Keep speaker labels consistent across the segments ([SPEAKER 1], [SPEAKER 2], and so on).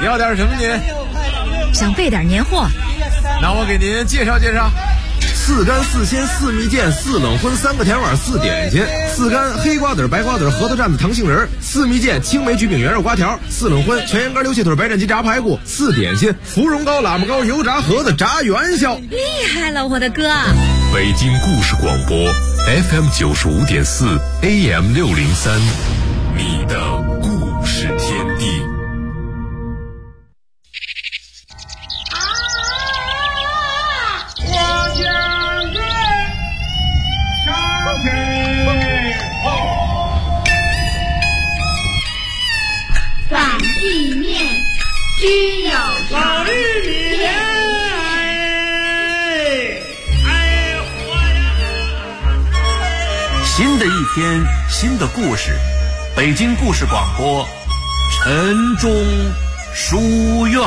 [SPEAKER 1] 要点什么您？
[SPEAKER 2] 想备点年货。
[SPEAKER 1] 那我给您介绍介绍。
[SPEAKER 3] 4干4鲜4蜜饯4冷荤3个甜碗4点心，4干黑瓜子白瓜子核桃蘸子糖杏仁，4蜜饯青梅焗饼圆肉瓜条，4冷荤全羊肝溜蟹腿白斩鸡炸排骨，4点心芙蓉糕喇嘛糕油炸盒子炸元宵。
[SPEAKER 2] 厉害了，我的哥！
[SPEAKER 4] 北京故事广播 FM 95.4 AM 603，你的故事天地。
[SPEAKER 5] 反意面居有常。
[SPEAKER 6] 新的一天，新的故事，北京故事广播，晨钟书院。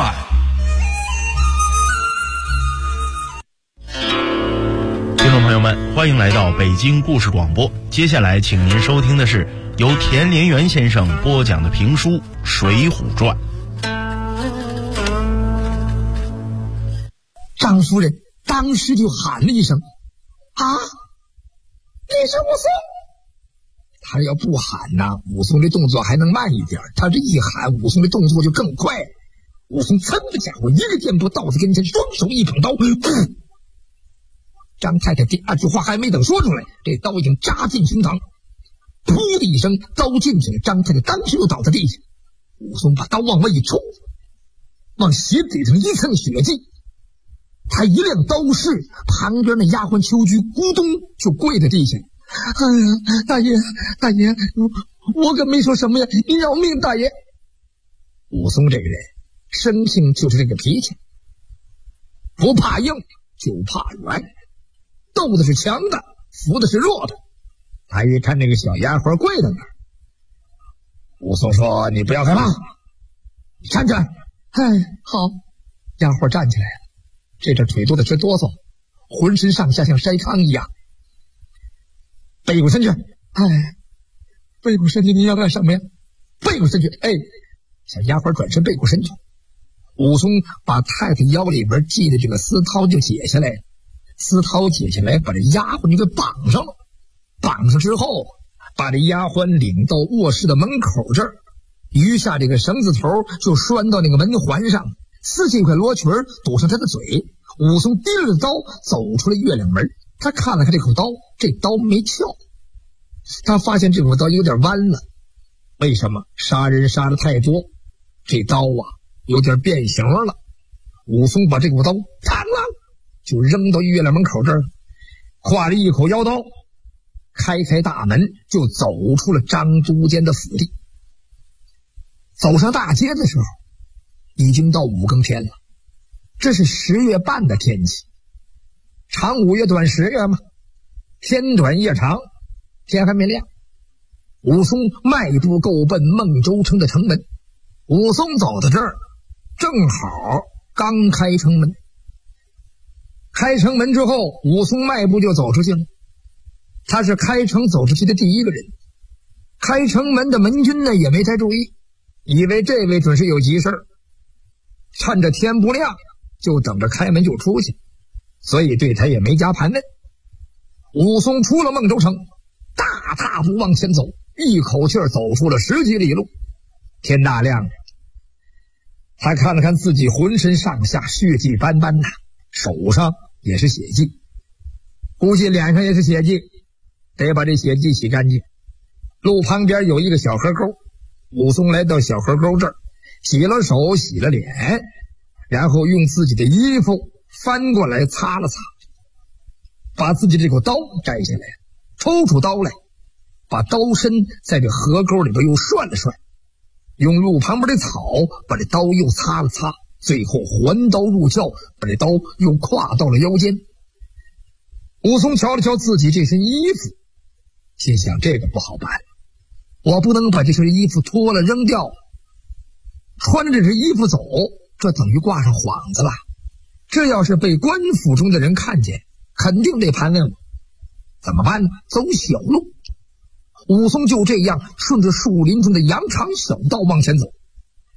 [SPEAKER 7] 听众朋友们，欢迎来到北京故事广播。接下来，请您收听的是由田连元先生播讲的评书《水浒传》。
[SPEAKER 8] 张夫人当时就喊了一声：“啊！你是武松！”他要不喊呢，武松的动作还能慢一点，他这一喊，武松的动作就更快。武松噌的家伙一个箭步到他跟前，双手一捧刀，张太太第二句话还没等说出来，这刀已经扎进胸膛，噗的一声，刀进去了。张太太当时又倒在地下，武松把刀往外一冲，往鞋底上一蹭血迹。他一亮刀势，旁边那丫鬟秋菊咕咚就跪在地下。哎呀，大爷，我可没说什么呀，你饶命，大爷。武松这个人生性就是这个脾气，不怕硬就怕软，斗的是强的，服的是弱的。他一看那个小丫鬟跪在那儿，武松说：“你不要害怕，你站起来。”哎，好。丫鬟站起来了，这阵腿都在直哆嗦，浑身上下像筛糠一样。背过身去。哎，背过身去，你要干什么呀？背过身去。哎，小丫鬟转身背过身去。武松把太太腰里边系的这个丝绦就解下来了，丝绦解下来，把这丫鬟就给绑上了。绑上之后，把这丫鬟领到卧室的门口这儿，余下这个绳子头就拴到那个门环上，撕下一块罗裙堵上他的嘴。武松提着刀走出了月亮门，他看了看这口刀，这刀没鞘，他发现这口刀有点弯了。为什么？杀人杀的太多，这刀啊有点变形了。武松把这口刀嘡啷就扔到月亮门口这儿，挎着一口腰刀，开大门就走出了张都监的府邸。走上大街的时候，已经到5更天了。这是10月半的天气，长5月短10月嘛，天短夜长，天还没亮。武松迈步够奔孟州城的城门。武松走到这儿，正好刚开城门。开城门之后，武松迈步就走出去了。他是开城走出去的第一个人。开城门的门军呢也没太注意，以为这位准是有急事儿，趁着天不亮就等着开门就出去，所以对他也没加盘问。武松出了孟州城，大踏步往前走，一口气走出了10几里路。天大亮，他看了看自己浑身上下血迹斑斑呐，手上也是血迹，估计脸上也是血迹，得把这血迹洗干净。路旁边有一个小河沟，武松来到小河沟这儿，洗了手洗了脸，然后用自己的衣服翻过来擦了擦，把自己这口刀摘下来，抽出刀来，把刀身在这河沟里边又涮了涮，用路旁边的草把这刀又擦了擦，最后还刀入鞘，把这刀又挎到了腰间。武松瞧了瞧自己这身衣服，心想这个不好办，我不能把这身衣服脱了扔掉，穿着这身衣服走，这等于挂上幌子了。这要是被官府中的人看见，肯定得盘问我。怎么办呢？走小路。武松就这样顺着树林中的羊肠小道往前走。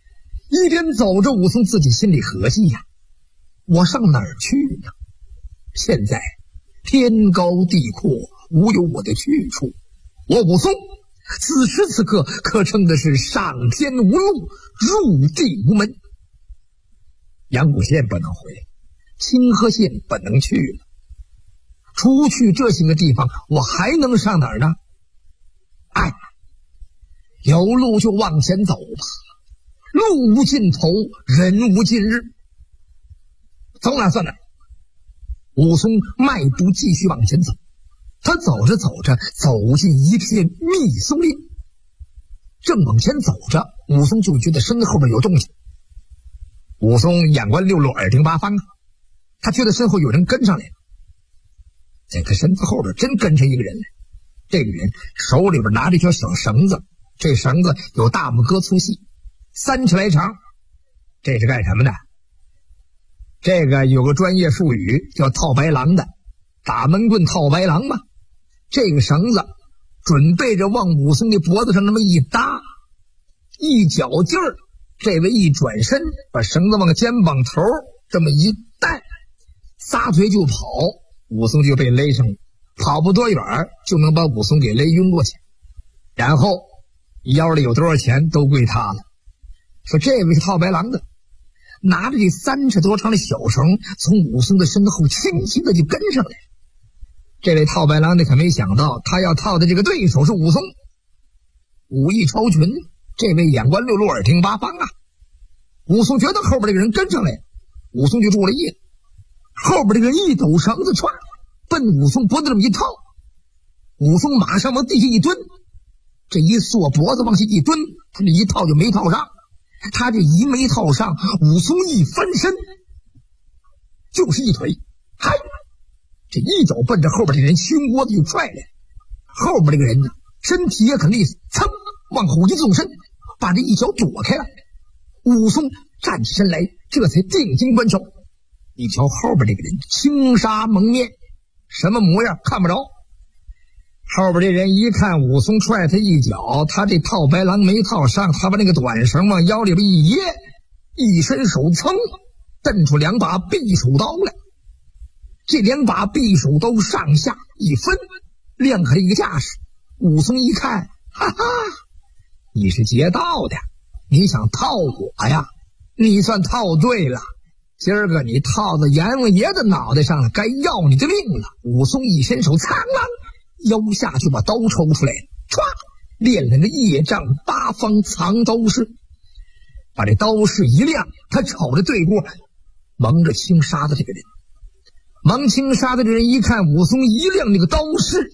[SPEAKER 8] 一边走着，武松自己心里合计呀，我上哪儿去呢？现在天高地阔，无有我的去处。我武松此时此刻可称的是上天无路，入地无门。阳谷县不能回，清河县不能去了。除去这些个地方，我还能上哪儿呢？哎，有路就往前走吧，路无尽头，人无尽日。走哪算哪。武松迈步继续往前走，他走着走着，走进一片密松林。正往前走着，武松就觉得身后边有动静。武松眼观六路，耳听八方啊，他觉得身后有人跟上来了。在他身子后边真跟上一个人来，这个人手里边拿着一条小绳子，这绳子有大拇哥粗细，3尺来长。这是干什么的？这个有个专业术语叫套白狼的，打闷棍套白狼嘛。这个绳子准备着往武松的脖子上那么一搭，一脚劲儿，这位一转身，把绳子往肩膀头这么一带，撒腿就跑，武松就被勒上了。跑不多远就能把武松给勒晕过去，然后腰里有多少钱都归他了。说这位是套白狼的，拿着这3尺多长的小绳，从武松的身后轻轻的就跟上来。这位套白狼的可没想到，他要套的这个对手是武松，武艺超群，这位眼观六路，耳听八方啊。武松觉得后边这个人跟上来，武松就注了意了。后边这个人一抖绳子，歘，奔武松脖子这么一套，武松马上往地下一蹲，这一缩脖子往下一蹲，他这一套就没套上。他这一没套上，武松一翻身就是一腿，嗨，这一脚奔着后边这人胸窝子就踹来。后边这个人呢，身体也很利索，噌往后一纵身，把这一脚躲开了。武松站起身来，这才定睛观手。你瞧后边这个人轻纱蒙面，什么模样看不着。后边这人一看武松踹他一脚，他这套白狼没套上，他把那个短绳往腰里边一掖，一伸手噌蹬出2把匕首刀来。这2把匕首刀上下一分，亮开一个架势。武松一看，哈哈，你是劫道的，你想套我呀？你算套对了，今儿个你套到阎王爷的脑袋上了，该要你的命了。武松一伸手，苍啷，腰下就把刀抽出来了，唰，练了个夜丈八方藏刀式。把这刀式一亮，他瞅着对过蒙着轻纱的这个人。蒙轻纱的这人一看武松一亮那个刀式，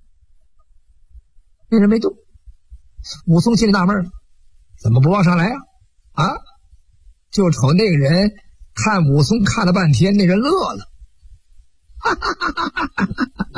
[SPEAKER 8] 那人没动。武松心里纳闷了，怎么不往上来啊？啊，就瞅那个人看武松看了半天，那人乐了，哈哈哈哈哈哈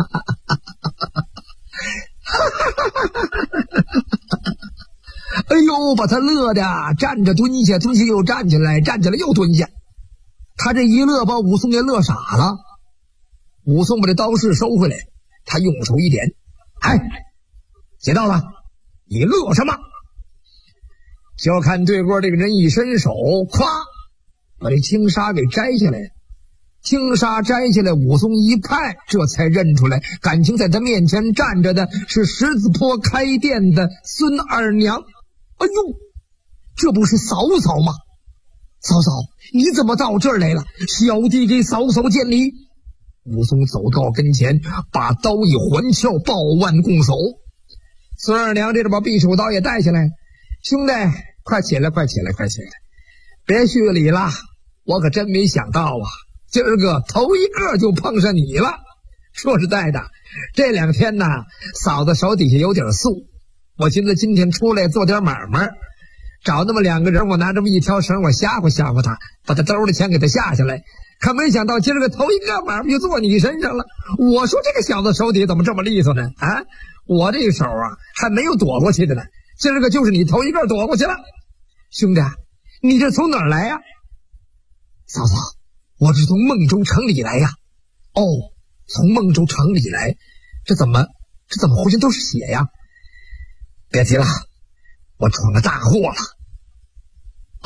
[SPEAKER 8] 哎呦，把他乐的站着蹲下，蹲下又站起来，站起来又蹲下。他这一乐把武松给乐傻了。武松把这刀式收回来，他用手一点，哎，劫到了，你乐什么？就看对过这个人一伸手，咵，把这轻纱给摘下来。轻纱摘下来，武松一看，这才认出来，感情在他面前站着的是十字坡开店的孙二娘。哎呦，这不是嫂嫂吗？嫂嫂，你怎么到这儿来了？小弟给嫂嫂见礼。武松走到跟前，把刀一环鞘，抱腕拱手。孙二娘这着把匕首刀也带下来，兄弟，快起来，快起来，快起来，别续礼了，我可真没想到啊，今儿个头一个就碰上你了。说实在的，这2天呢，嫂子手底下有点素，我寻思今天出来做点买卖，找那么2个人，我拿这么一条绳，我吓唬吓唬他，把他兜的钱给他下下来。可没想到今儿个头一个买卖就坐你身上了。我说这个小子手底怎么这么利索呢？啊，我这手啊还没有躲过去的呢，今儿个就是你头一个躲过去了。兄弟，你这从哪儿来呀？嫂嫂，我是从孟州城里来呀。哦，从孟州城里来，这怎么浑身都是血呀？别提了，我闯了大祸了。啊，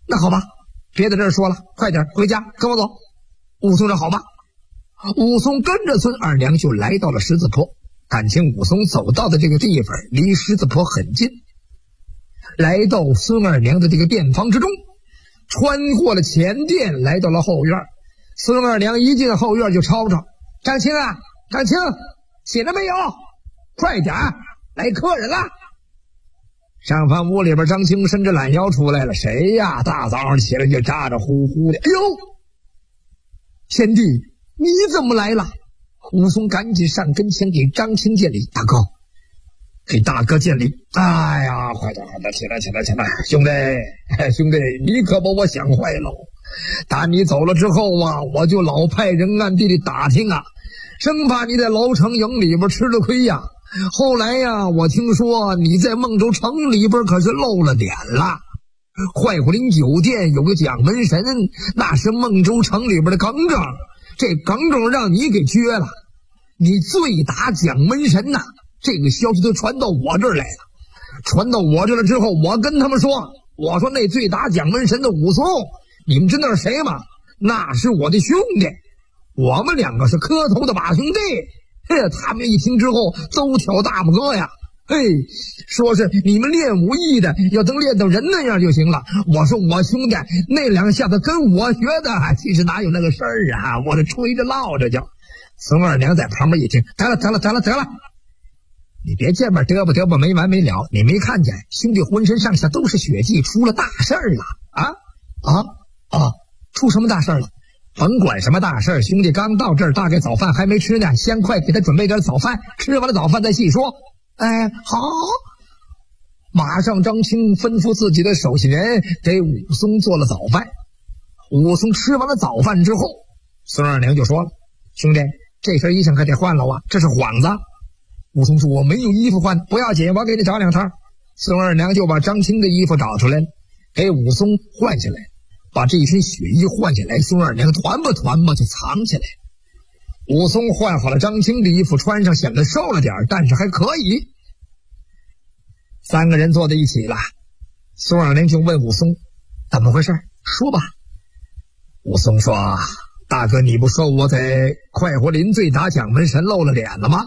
[SPEAKER 8] 那好吧，别在这儿说了，快点回家，跟我走。武松说好吧。武松跟着孙二娘就来到了狮子坡，感情武松走到的这个地方离狮子坡很近。来到孙二娘的这个店房之中，穿过了前殿，来到了后院。孙二娘一进后院就吵吵：张青啊，张青，起来没有？快点，来客人了。上房屋里边，张青伸着懒腰出来了。谁呀？大早上起来就咋咋呼呼的。哎呦，贤弟，你怎么来了？武松赶紧上跟前给张青见礼。大哥，给大哥见礼。哎呀，快点起来，兄弟，你可把我想坏了。打你走了之后啊，我就老派人暗地里打听啊，生怕你在楼城营里边吃了亏呀。后来呀，我听说你在孟州城里边可是露了脸了。快活林酒店有个蒋门神，那是孟州城里边的耿耿，这耿耿让你给撅了，你醉打蒋门神呐。这个消息都传到我这儿来了。传到我这儿了之后，我跟他们说，我说那醉打蒋门神的武松，你们知道是谁吗？那是我的兄弟，我们两个是磕头的把兄弟。他们一听之后都挑大拇哥呀，说是你们练武艺的要能练到人那样就行了。我说我兄弟那两下子跟我学的，其实哪有那个事儿啊，我这吹着唠着就。孙二娘在旁边一听，得了，你别见面嘚啵没完没了，你没看见兄弟浑身上下都是血迹，出了大事儿了啊！出什么大事儿了？甭管什么大事儿，兄弟刚到这儿，大概早饭还没吃呢，先快给他准备点早饭，吃完了早饭再细说。好。马上张青吩咐自己的手下人给武松做了早饭。武松吃完了早饭之后，孙二娘就说了：兄弟，这身衣裳可得换了啊，这是幌子。武松说：我没有衣服换，不要紧，我给你找两套。孙二娘就把张青的衣服找出来了，给武松换下来，把这一身血衣换下来，孙二娘团吧就藏起来。武松换好了张青的衣服，穿上显得瘦了点，但是还可以。三个人坐在一起了，孙二娘就问武松：怎么回事？说吧。武松说：大哥，你不说我在快活林醉打蒋门神露了脸了吗？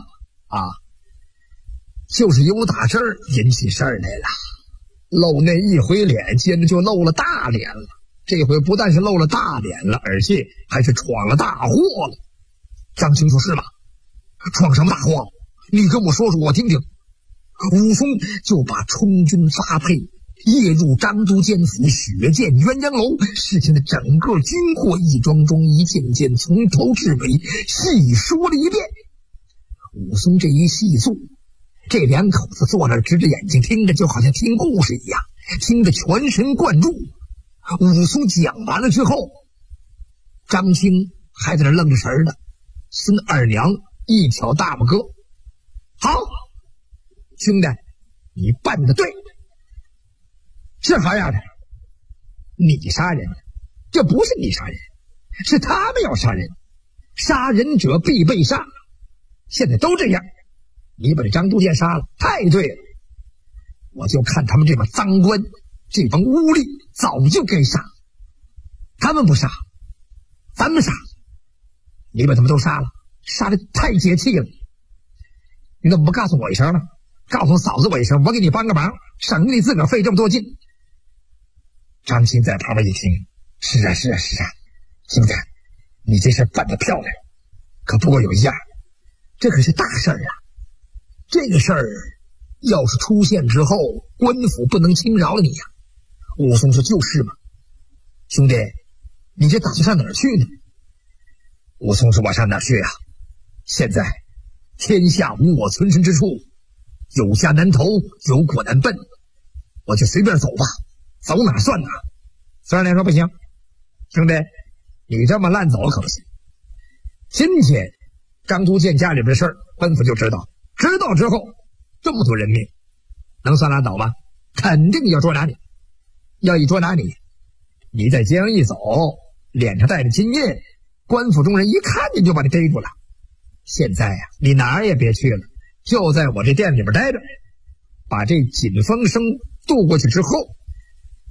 [SPEAKER 8] 就是有打这儿引起事儿来了，露那一回脸，接着就露了大脸了。这回不但是露了大脸了，而且还是闯了大祸了。张青说：是吗？闯什么大祸？你跟我说说我听听。武松就把充军发配，夜入张都监府，血溅鸳鸯楼，事情的整个经过一桩桩一件件，从头至尾细说了一遍。武松这一细诉，这两口子坐那儿直着眼睛听着，就好像听故事一样，听得全神贯注。武松讲完了之后，张青还在那愣着神呢。孙二娘一挑大拇哥：好，兄弟，你办得对，是好样的。你杀人，这不是你杀人，是他们要杀人，杀人者必被杀，现在都这样，你把这张都监杀了，太对了。我就看他们这帮赃官，这帮污吏早就该杀，他们不杀，咱们杀，你把他们都杀了，杀得太解气了。你怎么不告诉我一声呢？告诉嫂子我一声，我给你帮个忙，省得你自个儿费这么多劲。张青在旁边一听，是啊，兄弟，你这事办得漂亮，可不过有一样，这可是大事啊。这个事儿要是出现之后，官府不能轻饶了你呀。武松说：就是嘛。兄弟，你这打算上哪儿去呢？武松说：我上哪儿去啊？现在天下无我存身之处，有家难投，有国难奔，我就随便走吧，走哪算哪。孙二娘说：不行，兄弟，你这么烂走可不行。今天张都监家里边的事儿，官府就知道，知道之后，这么多人命，能算拉倒吗？肯定要捉拿你。要一捉拿你，你在街上一走，脸上带着金印，官府中人一看见就把你逮住了。现在呀，你哪儿也别去了，就在我这店里边待着，把这紧风声渡过去之后，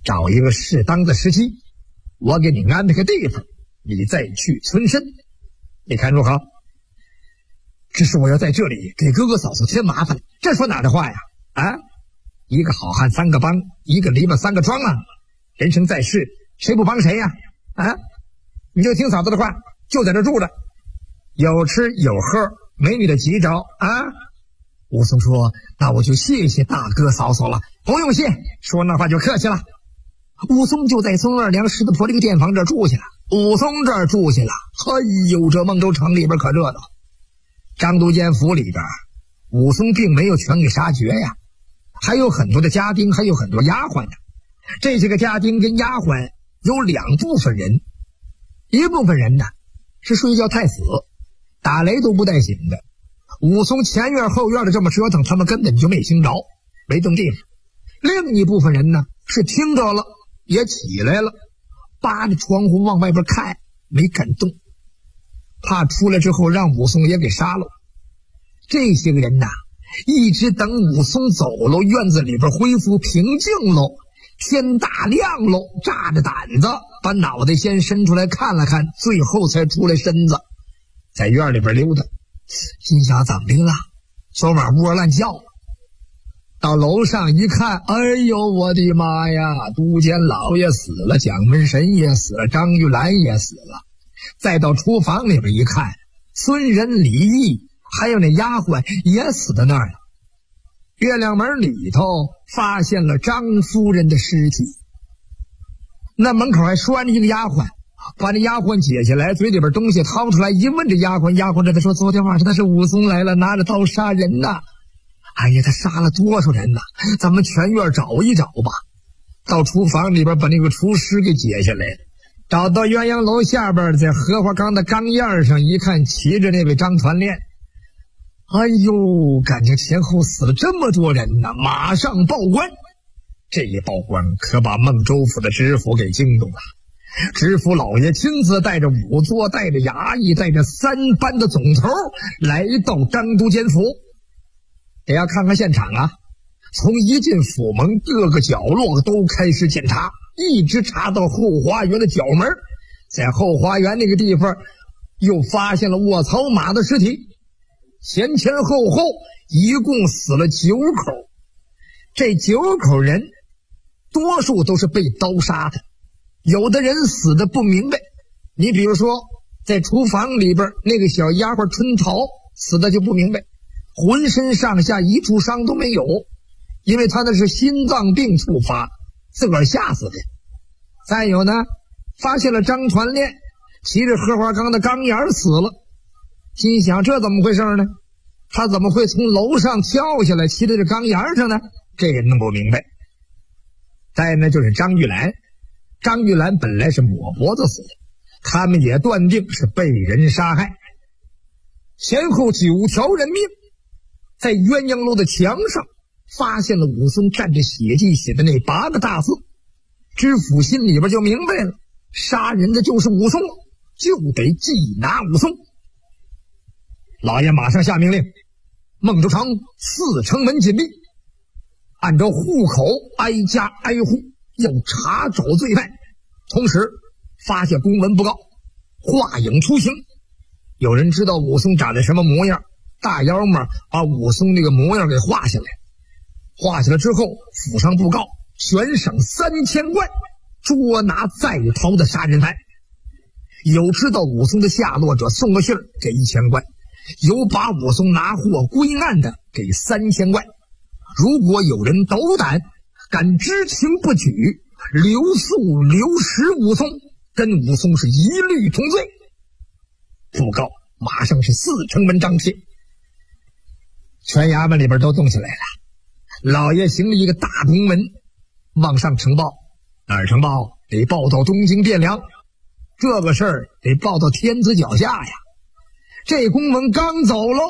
[SPEAKER 8] 找一个适当的时机，我给你安排个地方，你再去村申，你看如何？只是我要在这里给哥哥嫂嫂添麻烦，这说哪的话呀？啊，一个好汉三个帮，一个篱笆三个桩啊！人生在世，谁不帮谁呀？啊，你就听嫂子的话，就在这住着，有吃有喝，没你的急着啊！武松说：“那我就谢谢大哥嫂嫂了，不用谢，说那话就客气了。”武松就在孙二娘石头婆这个店房这儿住下了。武松这儿住下了，哎呦，这孟州城里边可热闹。张都监府里边，武松并没有全给杀绝呀，还有很多的家丁，还有很多丫鬟呢。这些个家丁跟丫鬟有两部分人，一部分人呢是睡觉太死，打雷都不带醒的。武松前院后院的这么折腾，他们根本就没听着，没动地方。另一部分人呢是听着了，也起来了，扒着窗户往外边看，没敢动，怕出来之后让武松也给杀了。这些个人呐，一直等武松走了，院子里边恢复平静喽，天大亮喽，炸着胆子把脑袋先伸出来看了看，最后才出来身子，在院里边溜达。心想怎么的了？昨晚窝乱叫。到楼上一看，哎呦我的妈呀，都监老爷死了，蒋门神也死了，张玉兰也死了。再到厨房里边一看，孙仁、李毅还有那丫鬟也死在那儿了。月亮门里头发现了张夫人的尸体，那门口还拴着一个丫鬟，把这丫鬟解下来，嘴里边东西掏出来，一问这丫鬟，丫鬟这才说昨天晚上他是武松来了，拿着刀杀人呐。哎呀，他杀了多少人呐？咱们全院找一找吧。到厨房里边把那个厨师给解下来，找到鸳鸯楼下边，在荷花缸的缸沿上一看，骑着那位张团练。哎呦，感情前后死了这么多人呐，马上报官。这一报官可把孟州府的知府给惊动了。知府老爷亲自带着仵作，带着衙役，带着3班的总头来到张都监府，得要看看现场啊。从一进府门，各个角落都开始检查，一直查到后花园的角门。在后花园那个地方又发现了卧槽马的尸体，前前后后一共死了9口。这9口人多数都是被刀杀的，有的人死的不明白。你比如说在厨房里边那个小丫鬟春桃死的就不明白，浑身上下一处伤都没有，因为他那是心脏病触发，自个儿吓死的。再有呢，发现了张团练骑着荷花缸的缸沿死了，心想这怎么回事呢？他怎么会从楼上跳下来骑在这缸沿上呢？这个弄不明白。再呢就是张玉兰，张玉兰本来是抹脖子死的，他们也断定是被人杀害。前后9条人命。在鸳鸯楼的墙上发现了武松蘸着血迹写的那8个大字，知府心里边就明白了，杀人的就是武松，就得缉拿武松。老爷马上下命令，孟州城4城门紧闭，按照户口挨家挨户要查找罪犯，同时发下公文布告，画影出行。有人知道武松长得什么模样，大妖嘛把武松那个模样给画下来，画下来之后府上布告，悬赏3000贯，捉拿在逃的杀人犯。有知道武松的下落者送个信儿给1000贯，有把武松拿获归案的给3000贯。如果有人斗胆敢知情不举，留宿留食武松，跟武松是一律同罪。布告马上是4城门张贴，全衙门里边都动起来了。老爷行了一个大公文往上呈报，哪儿呈报？得报到东京汴梁，这个事儿得报到天子脚下呀。这公文刚走喽，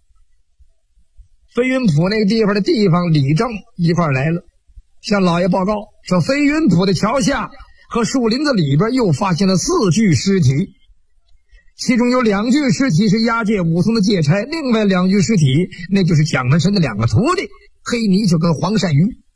[SPEAKER 8] 飞云浦那个地方的地方李正一块来了，向老爷报告说飞云浦的桥下和树林子里边又发现了4具尸体，其中有2具尸体是押解武松的借差，另外2具尸体那就是蒋门神的2个徒弟黑泥鳅跟黄鳝鱼。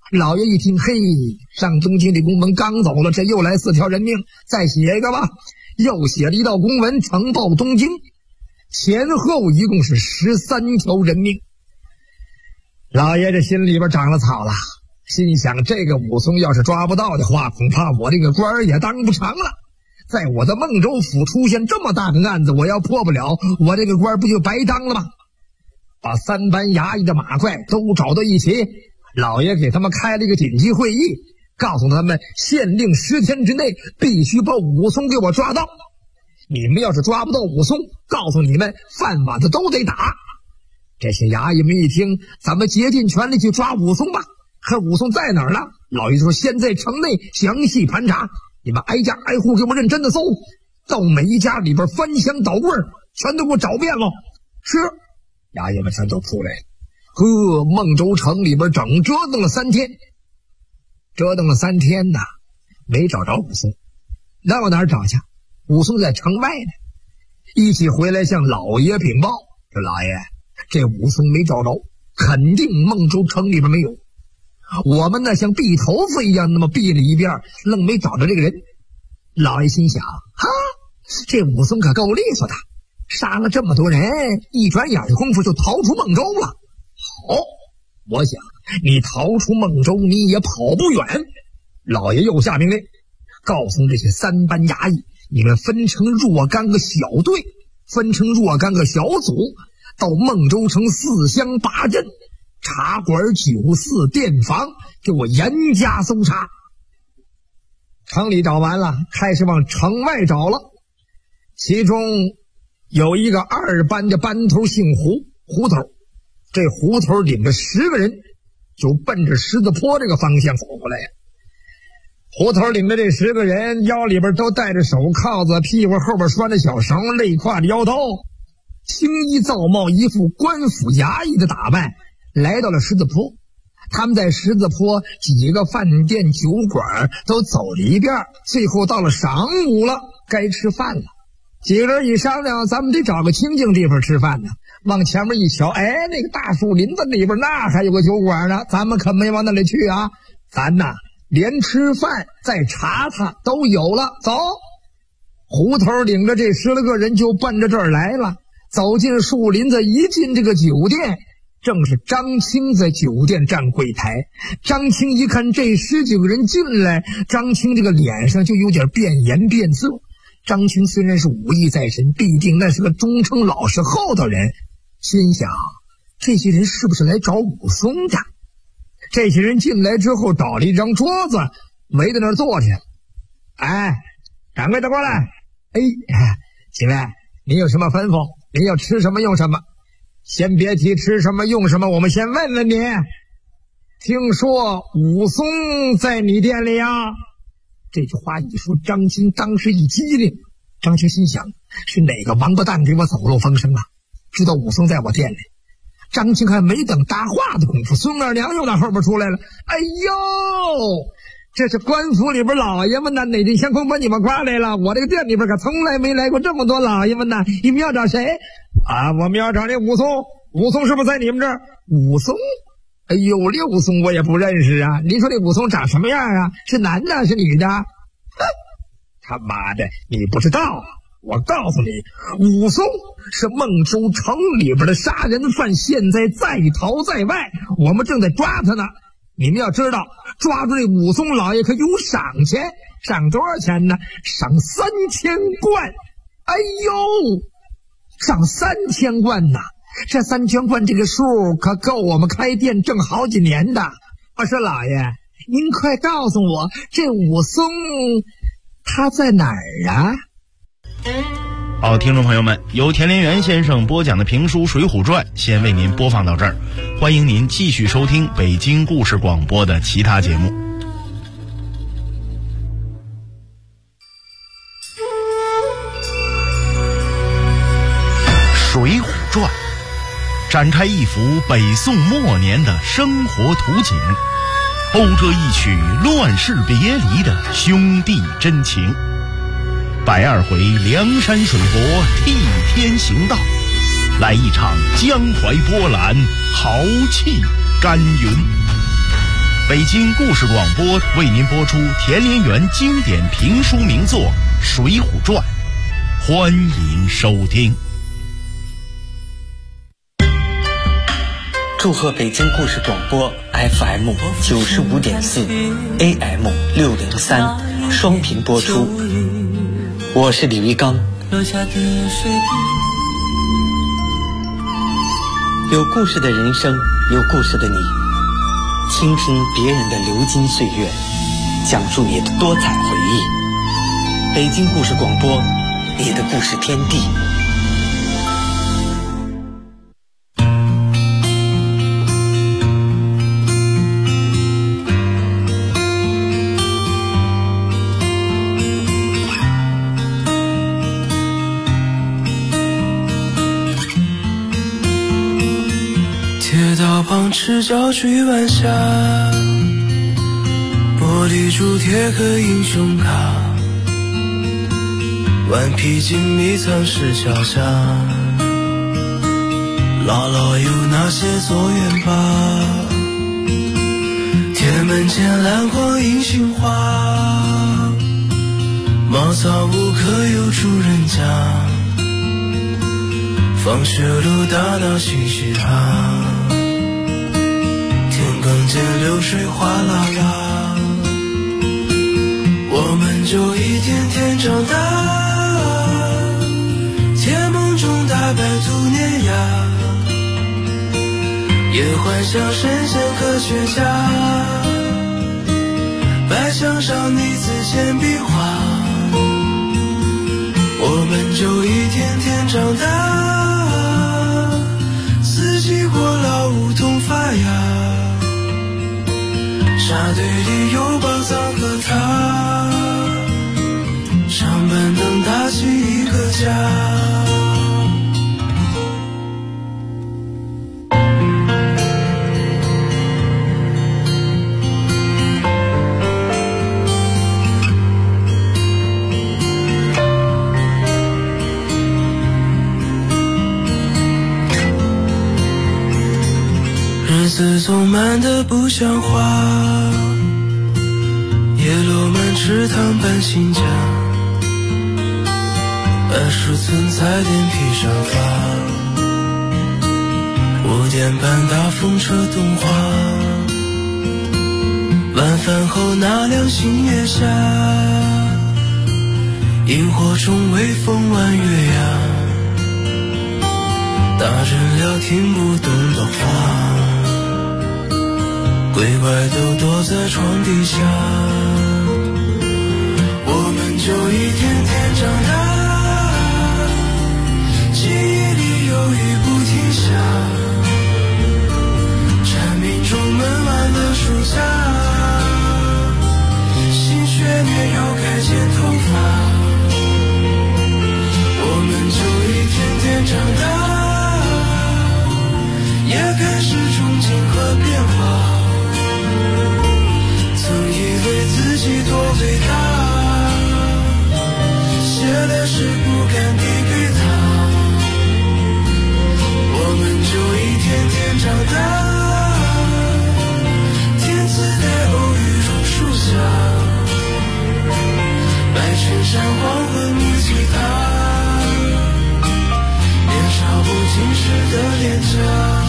[SPEAKER 8] 老爷一听，嘿，上东京的公文刚走了，这又来4条人命，再写一个吧。又写了一道公文呈报东京，前后一共是13条人命。老爷这心里边长了草了，心想这个武松要是抓不到的话，恐怕我这个官儿也当不成了。在我的孟州府出现这么大的案子，我要破不了，我这个官不就白当了吗？把3班衙役的马快都找到一起，老爷给他们开了一个紧急会议，告诉他们限令10天之内必须把武松给我抓到。你们要是抓不到武松，告诉你们饭碗子都得打。这些衙役们一听，咱们竭尽全力去抓武松吧。可武松在哪儿呢？老爷说先在城内详细盘查，你们挨家挨户给我认真的搜，到每一家里边翻箱倒柜，全都给我找遍了。是，衙役们全都出来了。呵，孟州城里边整折腾了3天，折腾了3天呐，没找着武松。那往哪儿找去？武松在城外呢。一起回来向老爷禀报，说老爷，这武松没找着，肯定孟州城里边没有。我们呢像避头发一样那么避了一遍，愣没找着这个人。老爷心想，哈，这武松可够利索的，杀了这么多人，一转眼的功夫就逃出孟州了。好，我想你逃出孟州你也跑不远。老爷又下命令，告诉这些3班衙役，你们分成若干个小队，分成若干个小组，到孟州城4乡8镇茶馆、酒肆、店房，给我严加搜查。城里找完了，开始往城外找了。其中有一个2班的班头姓胡头，这胡头领着10个人，就奔着狮子坡这个方向走过来。胡头领着这10个人，腰里边都戴着手铐子，屁股后边拴着小绳，肋挎着腰刀，青衣皂帽，一副官府衙役的打扮，来到了狮子坡。他们在狮子坡几个饭店酒馆都走了一遍，最后到了晌午了，该吃饭了。几个人一商量，咱们得找个清静地方吃饭呢。往前面一瞧，哎，那个大树林子里边那还有个酒馆呢，咱们可没往那里去啊。咱呐连吃饭再查他都有了，走。胡头领着这10来个人就奔着这儿来了。走进树林子，一进这个酒店，正是张青在酒店站柜台。张青一看这10几个人进来，张青这个脸上就有点变颜变色。张青虽然是武艺在身，必定那是个忠诚老实厚道人，心想这些人是不是来找武松的？这些人进来之后找了一张桌子，围在那儿坐下。哎，掌柜的过来。哎，几位，您有什么吩咐？您要吃什么用什么？先别提吃什么用什么，我们先问问你，听说武松在你店里啊？这句话一说，张青当时一激灵。张青心想，是哪个王八蛋给我走漏风声了，知道武松在我店里。张青还没等搭话的功夫，孙二娘又打后边出来了。哎呦，这是官府里边老爷们呐，哪天相公把你们刮来了，我这个店里边可从来没来过这么多老爷们呐。你们要找谁啊？我们要找这武松。武松是不是在你们这儿？武松？哎呦，六松我也不认识啊。您说这武松长什么样啊？是男的是女的？他妈的，你不知道啊！我告诉你，武松是孟州城里边的杀人犯，现在在逃在外，我们正在抓他呢。你们要知道，抓住这武松老爷可有赏钱，赏多少钱呢？赏3000贯。哎呦，赏3000贯呐！这3000贯这个数可够我们开店挣好几年的。我说老爷，您快告诉我，这武松他在哪儿啊？
[SPEAKER 7] 好，听众朋友们，由田连元先生播讲的评书《水浒传》先为您播放到这儿，欢迎您继续收听北京故事广播的其他节目。《水浒传》展开一幅北宋末年的生活图景，勾着一曲乱世别离的兄弟真情。120回梁山水泊替天行道，来一场江淮波澜豪气干云。 北京故事广播为您播出田连元经典评书名作《水浒传》，欢迎收听。
[SPEAKER 9] 祝贺北京故事广播 FM 95.4 AM 603双频播出，我是李维刚。有故事的人生，有故事的你，倾听别人的流金岁月，讲述你的多彩回忆。北京故事广播，你的故事天地。
[SPEAKER 10] 赤脚追晚霞，玻璃珠贴个英雄卡，顽皮筋迷藏石桥下，姥姥有那些作业吧，铁门前蓝光映杏花，茅草屋可有住人家，放学路打闹嘻嘻哈，更见流水哗啦啦，我们就一天天长大，甜梦中大白兔碾压，也幻想神仙科学家，白墙上你字铅笔画，我们就一天天长大，四季过老梧桐发芽，沙堆里有宝藏和他，长板凳搭起一个家。日子总慢得不像话，叶落满池塘搬新家，20寸彩电披上发，5点半大风车动画，晚饭后那辆星夜下，萤火虫微风弯月牙，大人聊听不懂的话，鬼怪都躲在床底下，我们就一天天长大，记忆里有雨不停下，蝉鸣中闷完的暑假，新学年要改剪头发，我们就一天天长大，也开始憧憬和变化，自己多伟大，写的诗不敢递给他，我们就一天天长大，天自带偶遇榕树下，白衬衫黄昏木吉他，年少不经事的脸颊。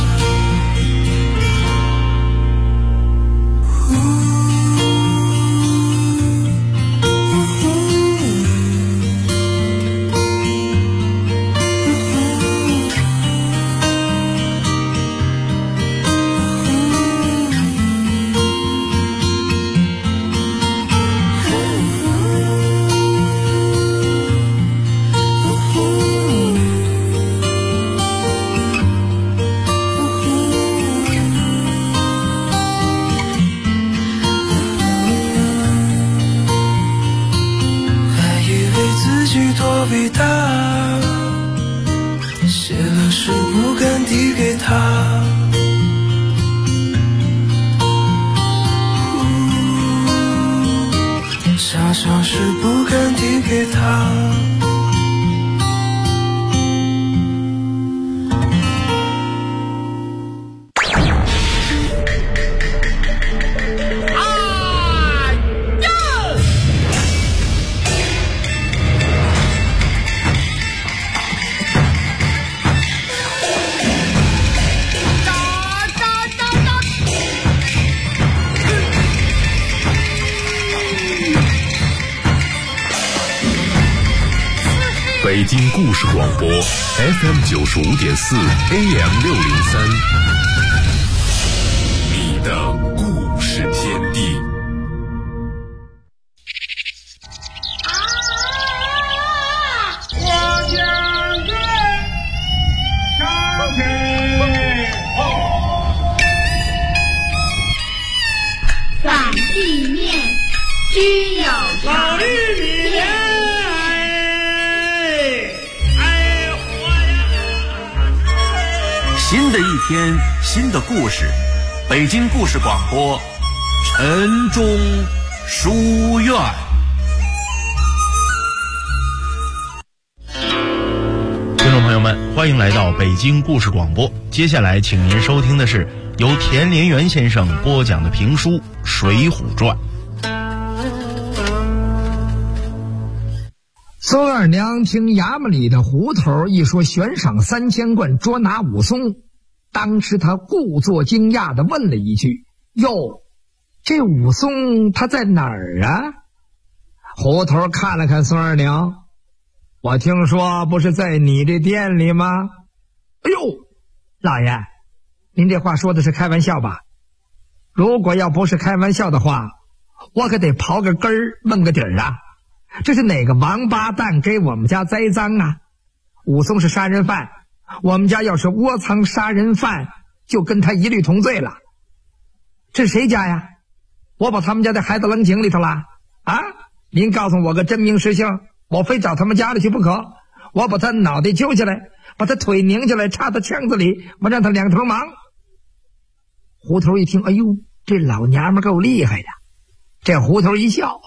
[SPEAKER 10] 伟大，写了诗不敢递给他，想想诗不敢递给他，
[SPEAKER 4] 北京故事广播 FM 95.4 AM 603，你的故事天地。
[SPEAKER 5] 反地面，居有常。
[SPEAKER 6] 新的一天，新的故事，北京故事广播，晨钟书院。
[SPEAKER 7] 听众朋友们，欢迎来到北京故事广播。接下来，请您收听的是由田连元先生播讲的评书《水浒传》。
[SPEAKER 8] 孙二娘听衙门里的胡头一说悬赏3000贯捉拿武松，当时他故作惊讶地问了一句：“哟，这武松他在哪儿啊？”胡头看了看孙二娘：“我听说不是在你这店里吗？”“哎呦，老爷，您这话说的是开玩笑吧？如果要不是开玩笑的话，我可得刨个根儿问个底儿啊！这是哪个王八蛋给我们家栽赃啊？武松是杀人犯，我们家要是窝藏杀人犯，就跟他一律同罪了。这是谁家呀？我把他们家的孩子扔井里头了啊？您告诉我个真名实姓，我非找他们家里去不可。我把他脑袋揪下来，把他腿拧下来，插到腔子里，我让他两头忙。胡头一听，哎呦，这老娘们够厉害的。这胡头一笑，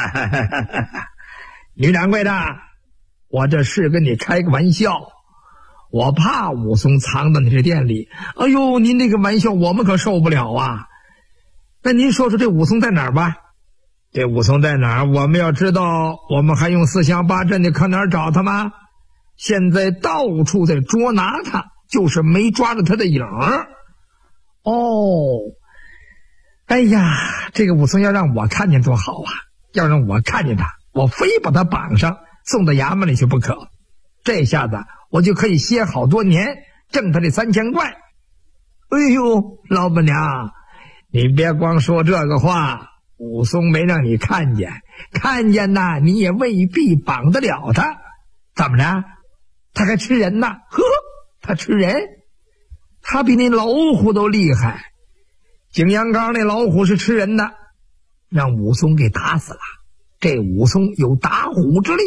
[SPEAKER 8] 女掌柜的，我这是跟你开个玩笑，我怕武松藏到你这店里。哎呦，您这个玩笑我们可受不了啊。那您说说这武松在哪儿吧？这武松在哪儿？我们要知道，我们还用四乡八镇的可哪儿找他吗？现在到处在捉拿他，就是没抓着他的影儿。哦，哎呀，这个武松要让我看见多好啊！要让我看见他，我非把他绑上送到衙门里去不可。这下子我就可以歇好多年，挣他这3000贯。哎呦，老板娘，你别光说这个话，武松没让你看见，看见呐，你也未必绑得了他。怎么着？他还吃人呢？呵，他吃人？他比那老虎都厉害。景阳冈那老虎是吃人的，让武松给打死了。这武松有打虎之力，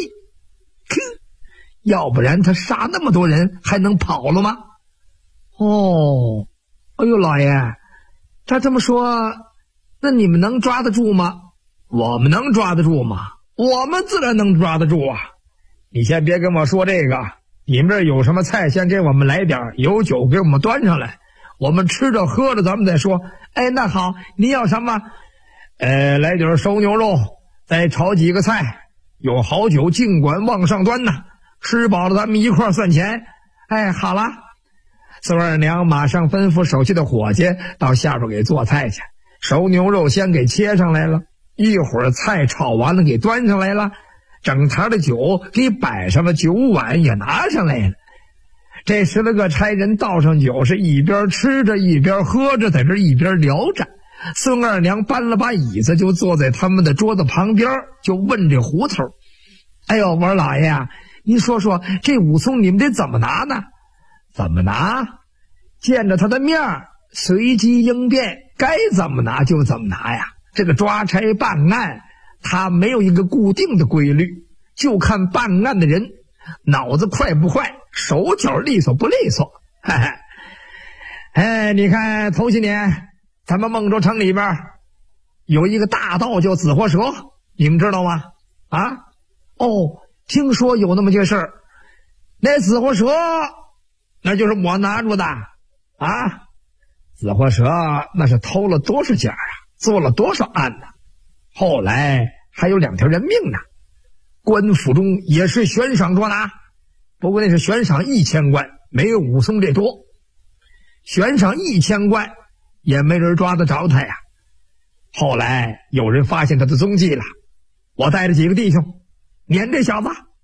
[SPEAKER 8] 要不然他杀那么多人还能跑了吗？哦，哎呦，老爷，他这么说，那你们能抓得住吗？我们能抓得住吗？我们自然能抓得住啊！你先别跟我说这个，你们这有什么菜先给我们来点，有酒给我们端上来，我们吃着喝着咱们再说。哎，那好，您要什么？来点熟牛肉，再炒几个菜，有好酒尽管往上端呐，吃饱了咱们一块算钱。哎，好了。孙二娘马上吩咐手下的伙计到下边给做菜去，熟牛肉先给切上来了，一会儿菜炒完了给端上来了，整坛的酒给摆上了，酒碗也拿上来了。这10来个差人倒上酒，是一边吃着一边喝着，在这一边聊着。孙二娘搬了把椅子就坐在他们的桌子旁边，就问这胡头：“哎呦，我说老爷啊，您说说这武松你们得怎么拿呢？”“怎么拿？见着他的面随机应变，该怎么拿就怎么拿呀。这个抓差办案，他没有一个固定的规律，就看办案的人脑子快不快，手脚利索不利索。哎，你看头些年咱们孟州城里边有一个大盗叫紫活蛇，你们知道吗？啊？哦，听说有那么些事儿。那紫活蛇那就是我拿住的啊！紫活蛇那是偷了多少家啊，做了多少案呢？后来还有2条人命呢。官府中也是悬赏捉拿，不过那是悬赏1000贯，没有武松这多。悬赏1000贯也没人抓得着他呀。后来有人发现他的踪迹了，我带着几个弟兄撵这小子，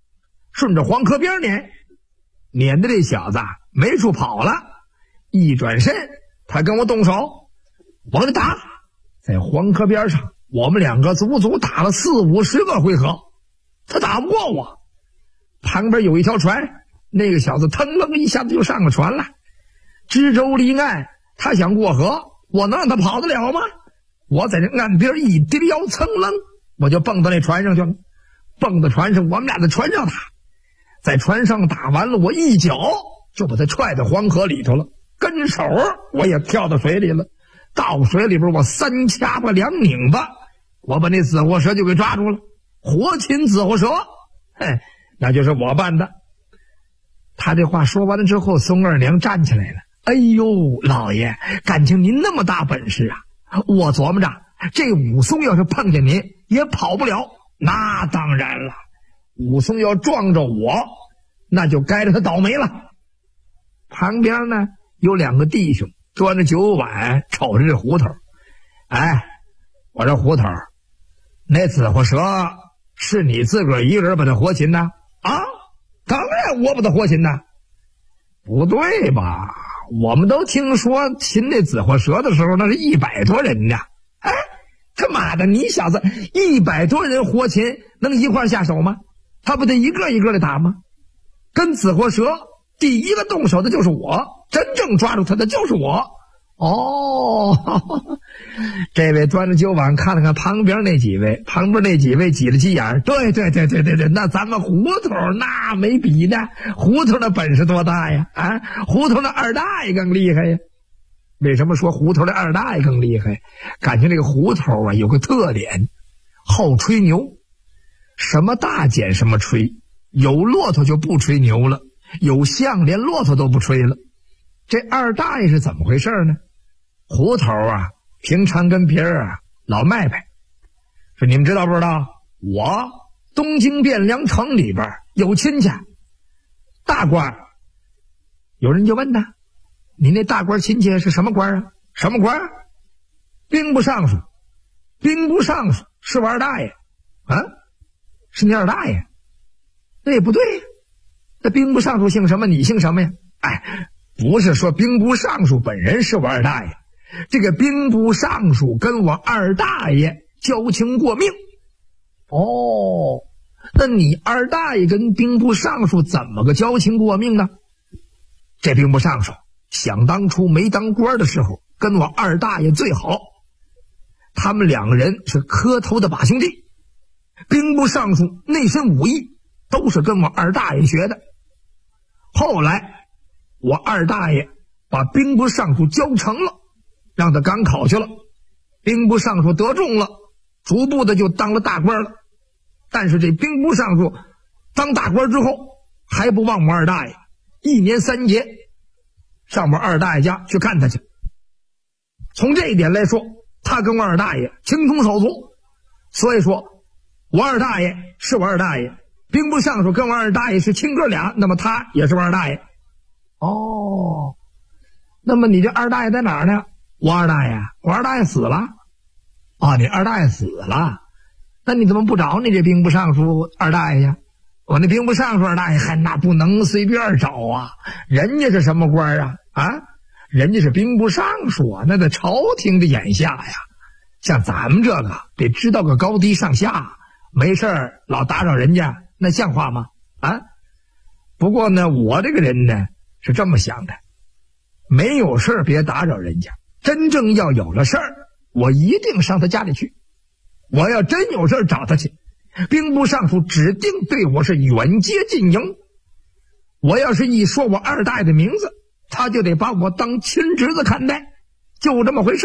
[SPEAKER 8] 顺着黄河边撵的这小子没处跑了，一转身他跟我动手，我给他打。在黄河边上我们两个足足打了40-50个回合，他打不过我。旁边有一条船，那个小子腾楞一下子就上了船了，支舟离岸，他想过河，我能让他跑得了吗？我在这岸边一低腰，蹭楞我就蹦到那船上去了。蹦到船上，我们俩在船上打，在船上打完了，我一脚就把他踹到黄河里头了，跟手我也跳到水里了。到水里边我3掐巴2拧巴，我把那紫火蛇就给抓住了，活擒紫火蛇。那就是我办的。他这话说完了之后，宋二娘站起来了。哎呦，老爷，感情您那么大本事啊！我琢磨着，这武松要是碰见您，也跑不了。那当然了，武松要撞着我，那就该着他倒霉了。旁边呢有2个弟兄端着酒碗，瞅着这胡头。我说胡头，那紫火蛇是你自个儿一个人把他活擒的啊？当然我把他活擒的。不对吧？我们都听说擒那紫火蛇的时候，那是100多人呢。他妈的，你小子100多人活擒，能一块下手吗？他不得一个一个的打吗？跟紫火蛇第一个动手的就是我，真正抓住他的就是我。这位端着酒碗看了看旁边那几位挤了挤眼。对，那咱们胡头那没比呢，胡头的本事多大呀？胡头的二大爷更厉害呀。为什么说胡头的二大爷更厉害？感情这个胡头啊有个特点，好吹牛，什么大剪什么吹，有骆驼就不吹牛了，有象连骆驼都不吹了。这二大爷是怎么回事呢？胡头啊平常跟别人老卖卖，说你们知道不知道，我东京汴梁城里边有亲戚大官。有人就问他，你那大官亲戚是什么官啊？什么官？兵部尚书。兵部尚书是我二大爷啊？是你二大爷？那也不对，那兵部尚书姓什么？你姓什么呀？不是说兵部尚书本人是我二大爷，这个兵部尚书跟我二大爷交情过命。那你二大爷跟兵部尚书怎么个交情过命呢？这兵部尚书想当初没当官的时候跟我二大爷最好，他们2个人是磕头的把兄弟。兵部尚书内身武艺都是跟我二大爷学的。后来我二大爷把兵部尚书教成了，让他赶考去了，兵部尚书得中了，逐步的就当了大官了。但是这兵部尚书当大官之后还不忘我二大爷，1年3节上我二大爷家去看他去。从这一点来说，他跟我二大爷情同手足。所以说我二大爷是我二大爷，兵部尚书跟我二大爷是亲哥俩，那么他也是我二大爷。那么你这二大爷在哪儿呢？我二大爷死了。你二大爷死了，那你怎么不找你这兵部尚书二大爷呀？我那兵部尚书二大爷那不能随便找啊，人家是什么官啊？人家是兵部尚书啊，那在朝廷的眼下呀。像咱们这个得知道个高低上下，没事老打扰人家，那像话吗？不过呢，我这个人呢是这么想的，没有事别打扰人家，真正要有了事儿，我一定上他家里去。我要真有事找他去，兵部尚书指定对我是远接近迎。我要是一说我二大爷的名字，他就得把我当亲侄子看待，就这么回事。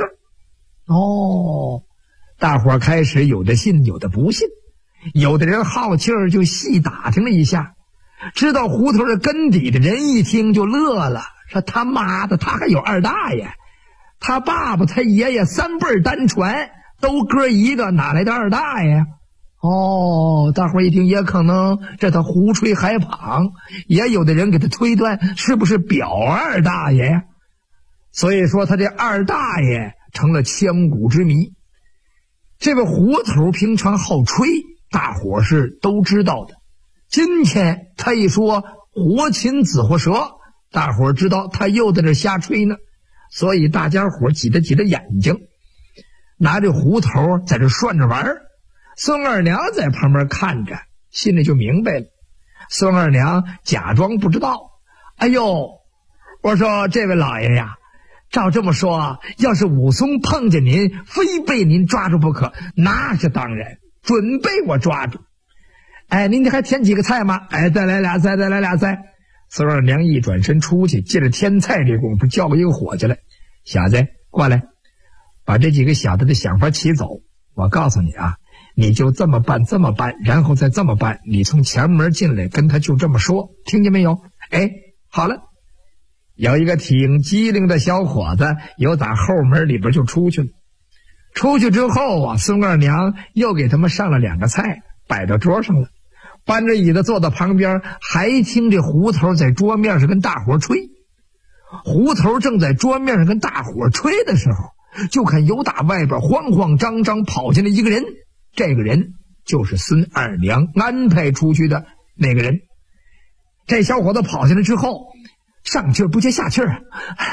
[SPEAKER 8] 大伙儿开始有的信有的不信，有的人好气儿就细打听了一下，知道胡同的根底的人一听就乐了，说他妈的他还有二大爷，他爸爸他爷爷3辈单传都哥一个，哪来的二大爷？大伙儿一听也可能这他胡吹海滂，也有的人给他推断是不是表二大爷呀？所以说他这二大爷成了千古之谜。这位胡头平常好吹，大伙儿是都知道的。 今天他一说活禽紫活蛇，大伙儿知道他又在这瞎吹呢，所以大家伙挤着眼睛，拿着胡头在这涮着玩。孙二娘在旁边看着，心里就明白了。孙二娘假装不知道，哎呦，我说这位老爷呀，照这么说，要是武松碰见您，非被您抓住不可，那是当然，准被我抓住。哎，您还添几个菜吗？哎，再来俩菜，再来俩菜。孙二娘一转身出去，借着添菜这功夫叫过一个伙计来，小子过来，把这几个小子的想法起走。我告诉你啊，你就这么办，然后再这么办，你从前门进来跟他就这么说，听见没有？哎，好了。有一个挺机灵的小伙子，由打后门里边就出去了。出去之后啊，孙二娘又给他们上了2个菜，摆到桌上了，搬着椅子坐到旁边，还听这胡头在桌面上跟大伙吹。胡头正在桌面上跟大伙吹的时候，就看由打外边慌慌张张跑进来一个人，这个人就是孙二娘安排出去的那个人。这小伙子跑进来之后，上气儿不接下气儿。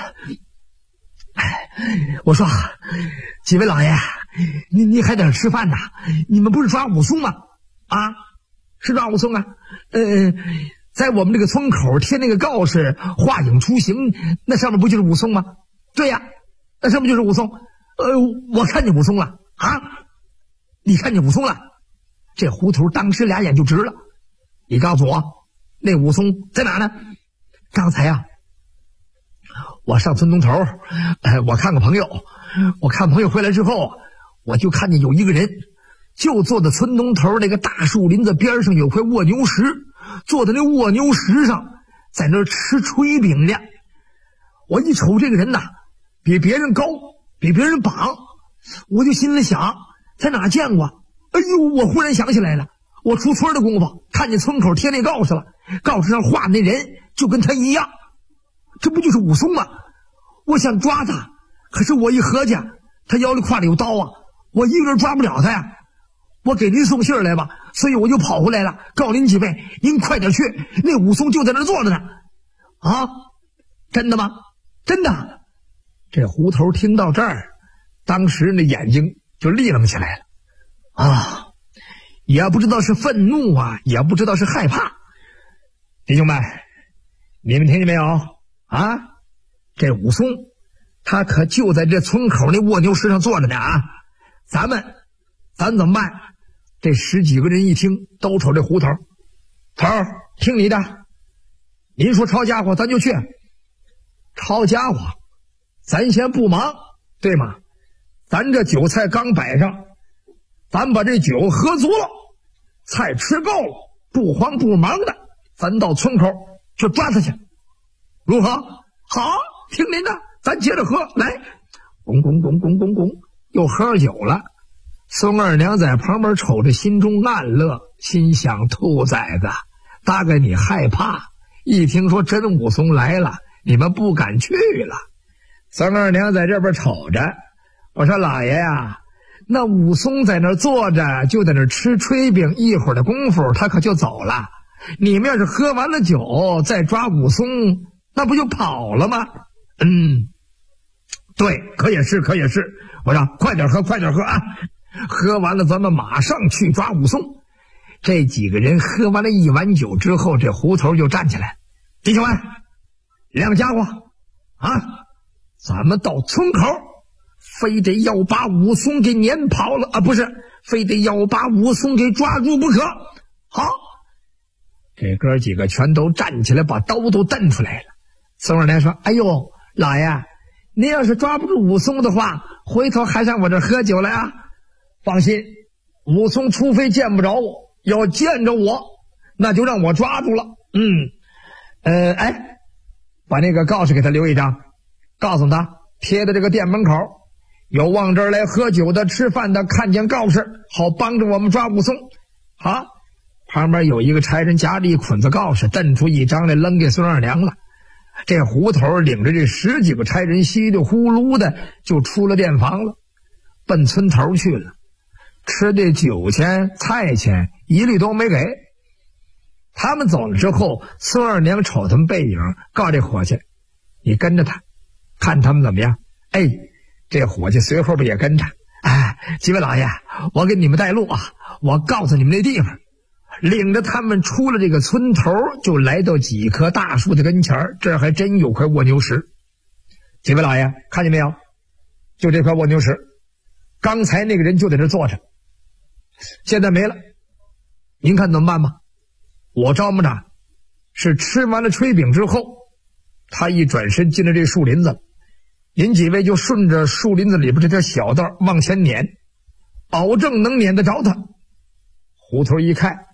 [SPEAKER 8] 我说，几位老爷，你还在这吃饭呢？你们不是抓武松吗？啊，是抓武松啊。在我们这个村口贴那个告示，画影出行，那上面不就是武松吗？对呀，那上面就是武松。我看见武松了啊！你看见武松了？这胡头当时俩眼就直了。你告诉我，那武松在哪呢？刚才啊，我上村东头，我看个朋友，我看朋友回来之后，我就看见有一个人，就坐在村东头那个大树林子边上有块卧牛石，坐在那卧牛石上，在那吃炊饼呢。我一瞅这个人呐，比别人高，比别人膀，我就心里想，在哪见过？哎呦，我忽然想起来了，我出村的功夫看见村口贴那告示了，告示上画那人就跟他一样，这不就是武松吗？我想抓他，可是我一合计，他腰里挎里有刀啊，我一个人抓不了他呀。我给您送信儿来吧，所以我就跑回来了，告诉您几位，您快点去，那武松就在那儿坐着呢。啊，真的吗？真的。这胡头听到这儿，当时那眼睛就立楞起来了。啊，也不知道是愤怒啊，也不知道是害怕。弟兄们，你们听见没有啊？这武松他可就在这村口那卧牛石上坐着呢啊！咱怎么办？这10几个人一听，都瞅这胡头，头听你的，您说抄家伙咱就去。抄家伙咱先不忙，对吗？咱这酒菜刚摆上，咱把这酒喝足了，菜吃够了，不慌不忙的，咱到村口去抓他去，如何？好，听您的，咱接着喝，来，拱拱拱拱拱拱，又喝酒了。孙二娘在旁边瞅着，心中暗乐，心想：兔崽子，大概你害怕，一听说真武松来了，你们不敢去了。孙二娘在这边瞅着，我说老爷呀，那武松在那儿坐着，就在那儿吃炊饼，一会儿的功夫他可就走了。你们要是喝完了酒再抓武松，那不就跑了吗？对，可也是。我说快点喝啊！喝完了咱们马上去抓武松。这几个人喝完了1碗酒之后，这胡头就站起来，弟兄们，2家伙啊，咱们到村口非得要把武松给撵跑了啊，不是，非得要把武松给抓住不可。好，这哥几个全都站起来，把刀都蹬出来了。孙二娘说：哎呦，老爷，您要是抓不住武松的话，回头还上我这喝酒来啊。放心，武松除非见不着我，要见着我，那就让我抓住了。把那个告示给他留一张，告诉他贴在这个店门口，有往这儿来喝酒的吃饭的看见告示，好帮着我们抓武松。好，旁边有一个差人夹着一捆子告示，蹬出一张来扔给孙二娘了。这胡头领着这10几个差人稀里呼噜的就出了店房了，奔村头去了。吃的酒钱菜钱一律都没给。 他们走了之后，孙二娘瞅他们背影，告这伙计：“你跟着他，看他们怎么样。”哎，这伙计随后边也跟着。哎，几位老爷，我给你们带路啊！我告诉你们那地方。领着他们出了这个村头，就来到几棵大树的跟前，这还真有块蜗牛石。几位老爷看见没有？就这块蜗牛石，刚才那个人就在这坐着，现在没了。您看怎么办吧？我招募着是吃完了炊饼之后，他一转身进了这树林子，您几位就顺着树林子里边这条小道往前撵，保证能撵得着他。胡头一看，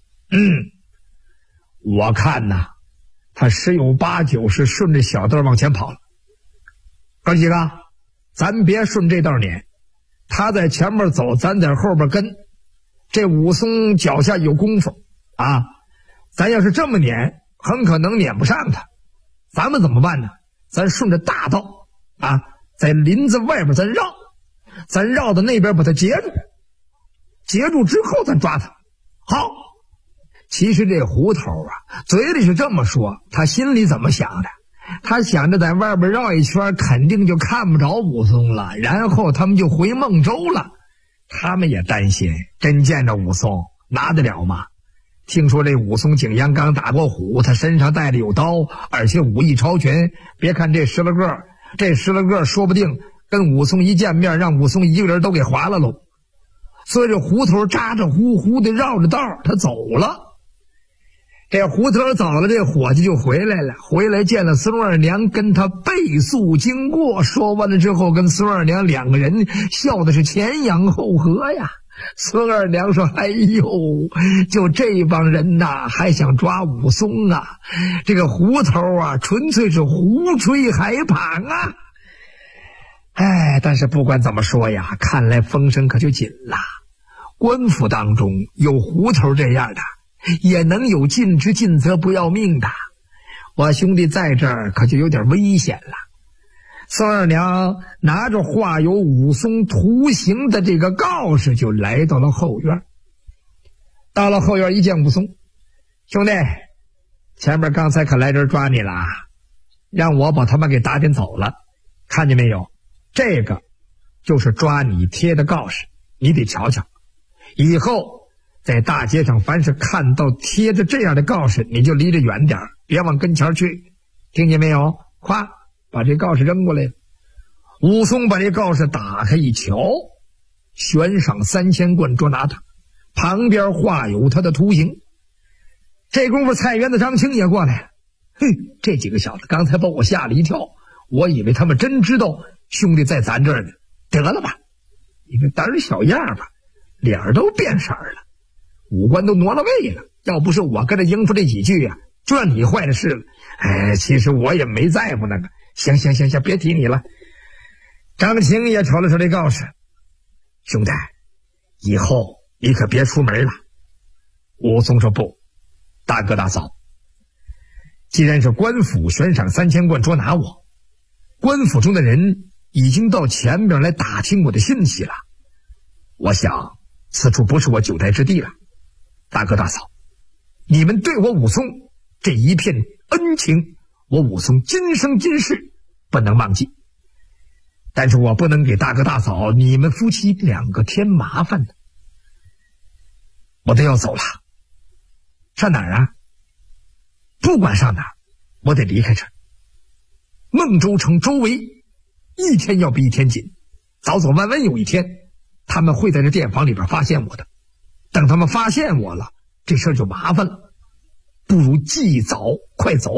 [SPEAKER 8] 我看呐，他十有八九是顺着小道往前跑了。哥几个，咱别顺这道撵，他在前面走，咱在后边跟。这武松脚下有功夫啊，咱要是这么撵，很可能撵不上他。咱们怎么办呢？咱顺着大道啊，在林子外边咱绕到那边把他截住，截住之后咱抓他。好。其实这胡头啊，嘴里是这么说，他心里怎么想的？他想着在外边绕一圈，肯定就看不着武松了，然后他们就回孟州了。他们也担心，真见着武松拿得了吗？听说这武松景阳刚打过虎，他身上带着有刀，而且武艺超群。别看这十来个，说不定跟武松一见面，让武松一个人都给划了喽。所以这胡头咋咋呼呼的绕着道他走了。这胡头走了，这伙计就回来了，回来见了孙二娘，跟他背诉经过。说完了之后，跟孙二娘两个人笑的是前仰后合呀。孙二娘说：“哎呦，就这帮人呐，还想抓武松啊？这个胡头啊，纯粹是胡吹海滂啊！”哎，但是不管怎么说呀，看来风声可就紧了。官府当中有胡头这样的，也能有尽职尽责不要命的。我兄弟在这儿可就有点危险了。孙二娘拿着画有武松图形的这个告示，就来到了后院。到了后院一见武松：“兄弟，前面刚才可来人抓你了，让我把他们给打点走了。看见没有？这个就是抓你贴的告示，你得瞧瞧。以后在大街上凡是看到贴着这样的告示，你就离着远点，别往跟前去，听见没有？咵，把这告示扔过来。”武松把这告示打开一瞧，悬赏3000贯捉拿他，旁边画有他的图形。这功夫菜园子张青也过来了。嘿，这几个小子刚才把我吓了一跳，我以为他们真知道兄弟在咱这儿呢。得了吧，你个胆小样吧，脸都变色了，五官都挪了位了。要不是我跟他应付这几句啊，就让你坏了事了。哎，其实我也没在乎那个。行，别提你了。张青也瞅了瞅这告示：“兄弟，以后你可别出门了。”武松说：“不，大哥大嫂，既然是官府悬赏3000贯捉拿我，官府中的人已经到前边来打听我的信息了，我想此处不是我久待之地了。大哥大嫂，你们对我武松这一片恩情，我武松今生今世不能忘记。但是我不能给大哥大嫂你们夫妻两个添麻烦的。我都要走了。上哪儿啊？不管上哪儿，我得离开这儿。孟州城周围一天要比一天紧，早早晚晚有一天他们会在这店房里边发现我的。等他们发现我了，这事儿就麻烦了。不如尽早快走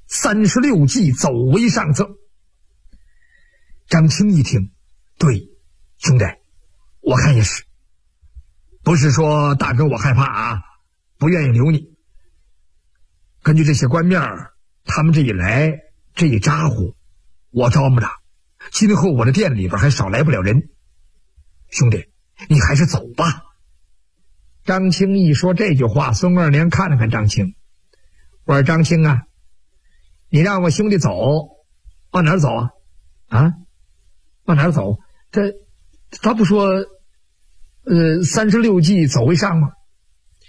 [SPEAKER 8] ，36计走为上策。张青一听，对，兄弟，我看也是。不是说大哥我害怕啊，不愿意留你。根据这些官面，他们这一来，这一咋呼，我招募着，今后我的店里边还少来不了人。兄弟，你还是走吧。张青一说这句话，孙二娘看了看张青，我说：“张青啊，你让我兄弟走，往哪儿走啊？啊，往哪儿走？他不说36计走为上吗？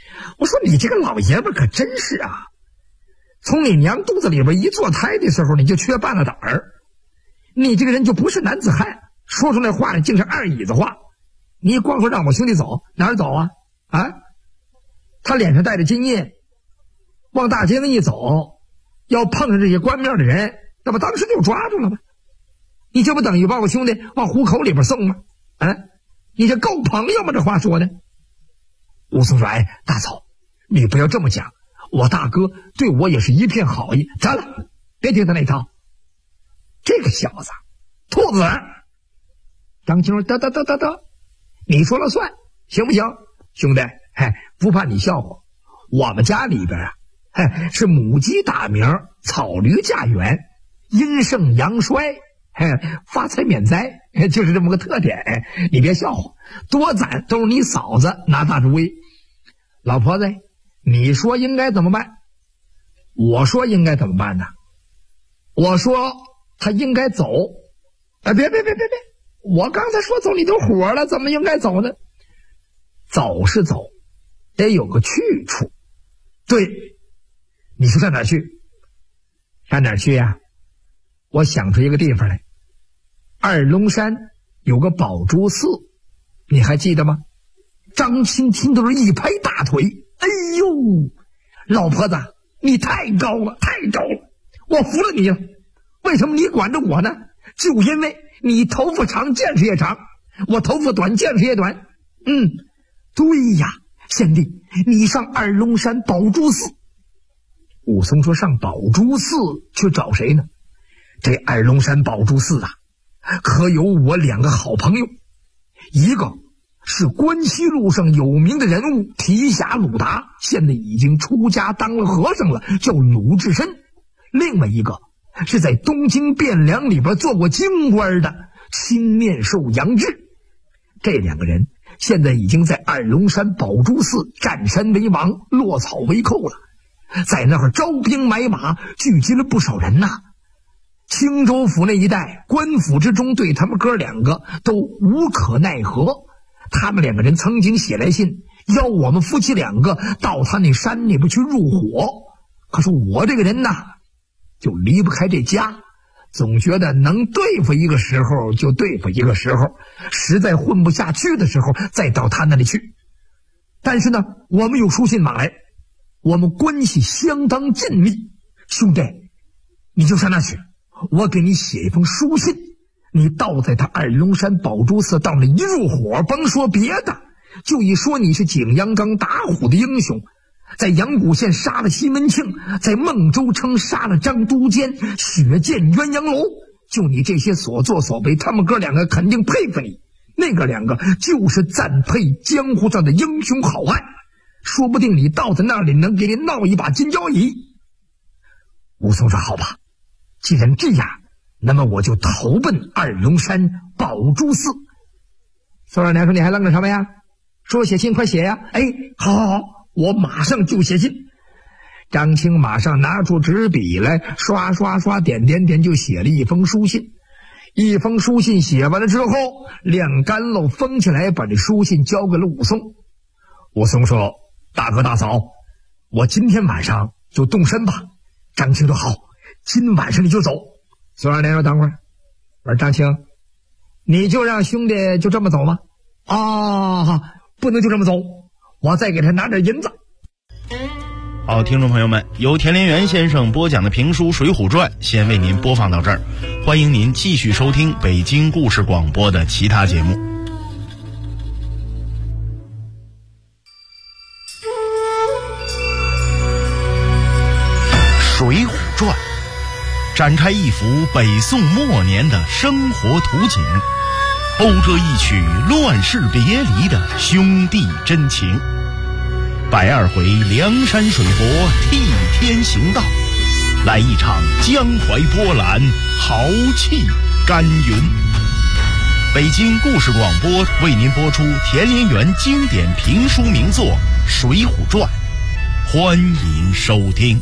[SPEAKER 8] 我说你这个老爷们可真是啊，从你娘肚子里边一坐胎的时候你就缺半个胆儿，你这个人就不是男子汉，说出来话来竟是二椅子话。你光说让我兄弟走，哪儿走啊？啊，他脸上带着金印，往大街上一走，要碰上这些官面的人，那不当时就抓住了吗？你这不等于把我兄弟往虎口里边送吗？啊，你这够朋友吗？这话说的。武松说：“哎，大嫂，你不要这么讲，我大哥对我也是一片好意。得了，别听他那套。这个小子，兔子。”张青说：“得，你说了算，行不行？兄弟，不怕你笑话，我们家里边啊，是母鸡打鸣，草驴嫁缘，阴盛阳衰，发财免灾，就是这么个特点。你别笑话，多攒都是你嫂子拿大主意。老婆子，你说应该怎么办？我说应该怎么办呢？我说他应该走。别，我刚才说走你就火了，怎么应该走呢？走是走，得有个去处。对，你说上哪儿去？上哪儿去呀？我想出一个地方来，二龙山有个宝珠寺，你还记得吗？张青听到一拍大腿，哎呦，老婆子，你太高了，我服了你了。为什么你管着我呢？就因为你头发长，见识也长，我头发短，见识也短。对呀，贤弟，你上二龙山宝珠寺。武松说：“上宝珠寺去找谁呢？这二龙山宝珠寺啊，可有我两个好朋友，一个是关西路上有名的人物提辖鲁达，现在已经出家当了和尚了，叫鲁智深；另外一个是在东京汴梁里边做过京官的青面兽杨志。这两个人现在已经在二龙山宝珠寺占山为王，落草为寇了，在那儿招兵买马，聚集了不少人呐。青州府那一带，官府之中对他们哥两个都无可奈何。他们两个人曾经写来信，邀我们夫妻两个到他那山里边去入伙。可是我这个人呐，就离不开这家，总觉得能对付一个时候就对付一个时候，实在混不下去的时候再到他那里去。但是呢，我们有书信往来，我们关系相当紧密。兄弟，你就上那去，我给你写一封书信，你倒在他二龙山宝珠寺，到那一入伙，甭说别的，就一说你是景阳冈打虎的英雄，在阳谷县杀了西门庆，在孟州城杀了张都监，血溅鸳鸯楼，就你这些所作所为，他们哥两个肯定佩服你。那个两个就是赞佩江湖上的英雄好汉，说不定你到在那里能给你闹一把金交椅。武松说：“好吧，既然这样，那么我就投奔二龙山宝珠寺。”宋二娘说：“你还愣着什么呀？说写信快写呀！”好，我马上就写信。张青马上拿出纸笔来，刷点就写了一封书信。一封书信写完了之后，晾干了封起来，把这书信交给了武松。武松说：“大哥大嫂，我今天晚上就动身吧。”张青说：“好，今晚上你就走。”宋二娘说：“等会儿。”我说：“张青，你就让兄弟就这么走吗？”不能就这么走，我再给他拿点银子。
[SPEAKER 7] 好，听众朋友们，由田连元先生播讲的评书《水浒传》先为您播放到这儿，欢迎您继续收听北京故事广播的其他节目。《水浒传》展开一幅北宋末年的生活图景，讴歌一曲乱世别离的兄弟真情。120回梁山水泊替天行道，来一场江淮波澜豪气干云。北京故事广播为您播出田连元经典评书名作《水浒传》，欢迎收听。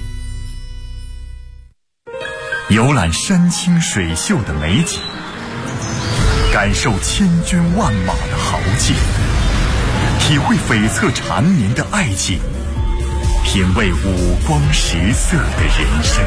[SPEAKER 11] 游览山清水秀的美景，感受千军万马的豪气， 体会悱恻缠绵的爱情，品味五光十色的人生。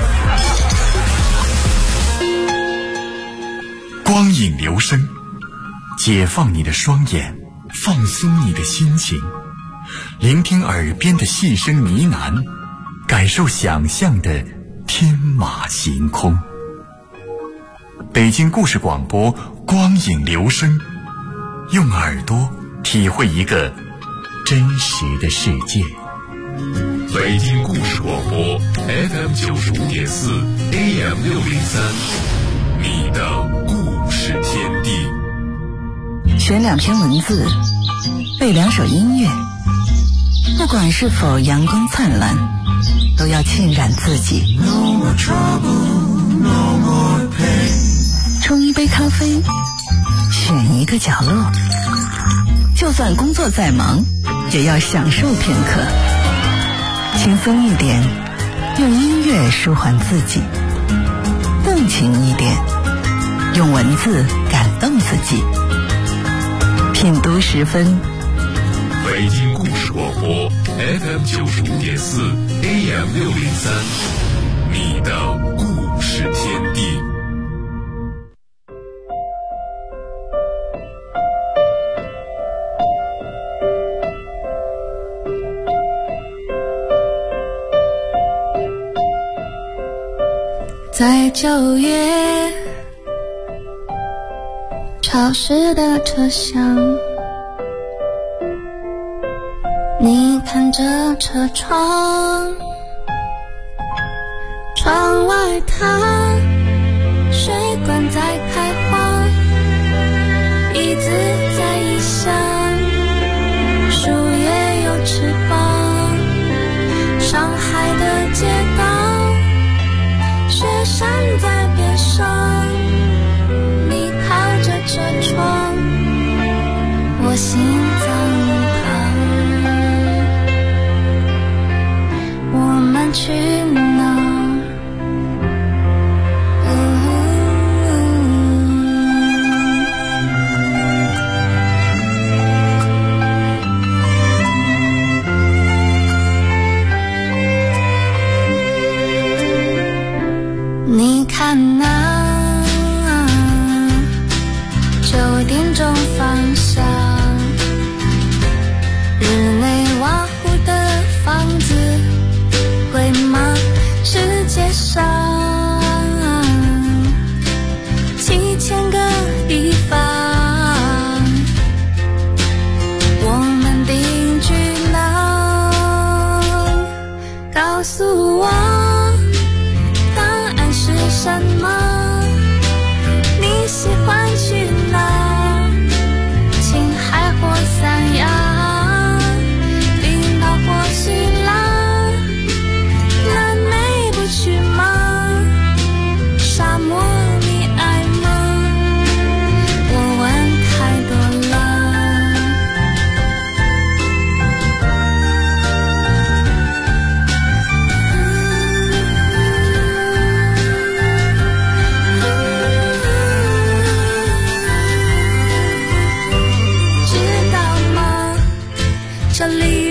[SPEAKER 11] 光影留声，解放你的双眼，放松你的心情，聆听耳边的细声呢喃，感受想象的天马行空。北京故事广播，光影留声，用耳朵体会一个真实的世界。
[SPEAKER 4] 北京故事广播 FM 95.4 AM 603，你的故事天地。
[SPEAKER 12] 选2篇文字，背2首音乐，不管是否阳光灿烂，都要浸染自己。冲一杯咖啡，选一个角落，就算工作再忙，也要享受片刻。轻松一点，用音乐舒缓自己；动情一点，用文字感动自己。品读10分，
[SPEAKER 4] 北京故事广播 FM 95.4 AM 603，你的故事天地。
[SPEAKER 13] 在9月潮湿的车厢，你看着车窗，窗外它水管在开花，椅子在异乡，树叶有翅膀，上海的街道，雪山在边上，你靠着车窗，我心脏旁，我们去哪？你看那9点钟方向，日内瓦湖的房子会吗？世界上7000个地方，我们定居哪？告诉我什么？你喜欢去哪？青海或三亚，冰岛或希腊，南美不去吗？沙漠你爱吗？我问太多这里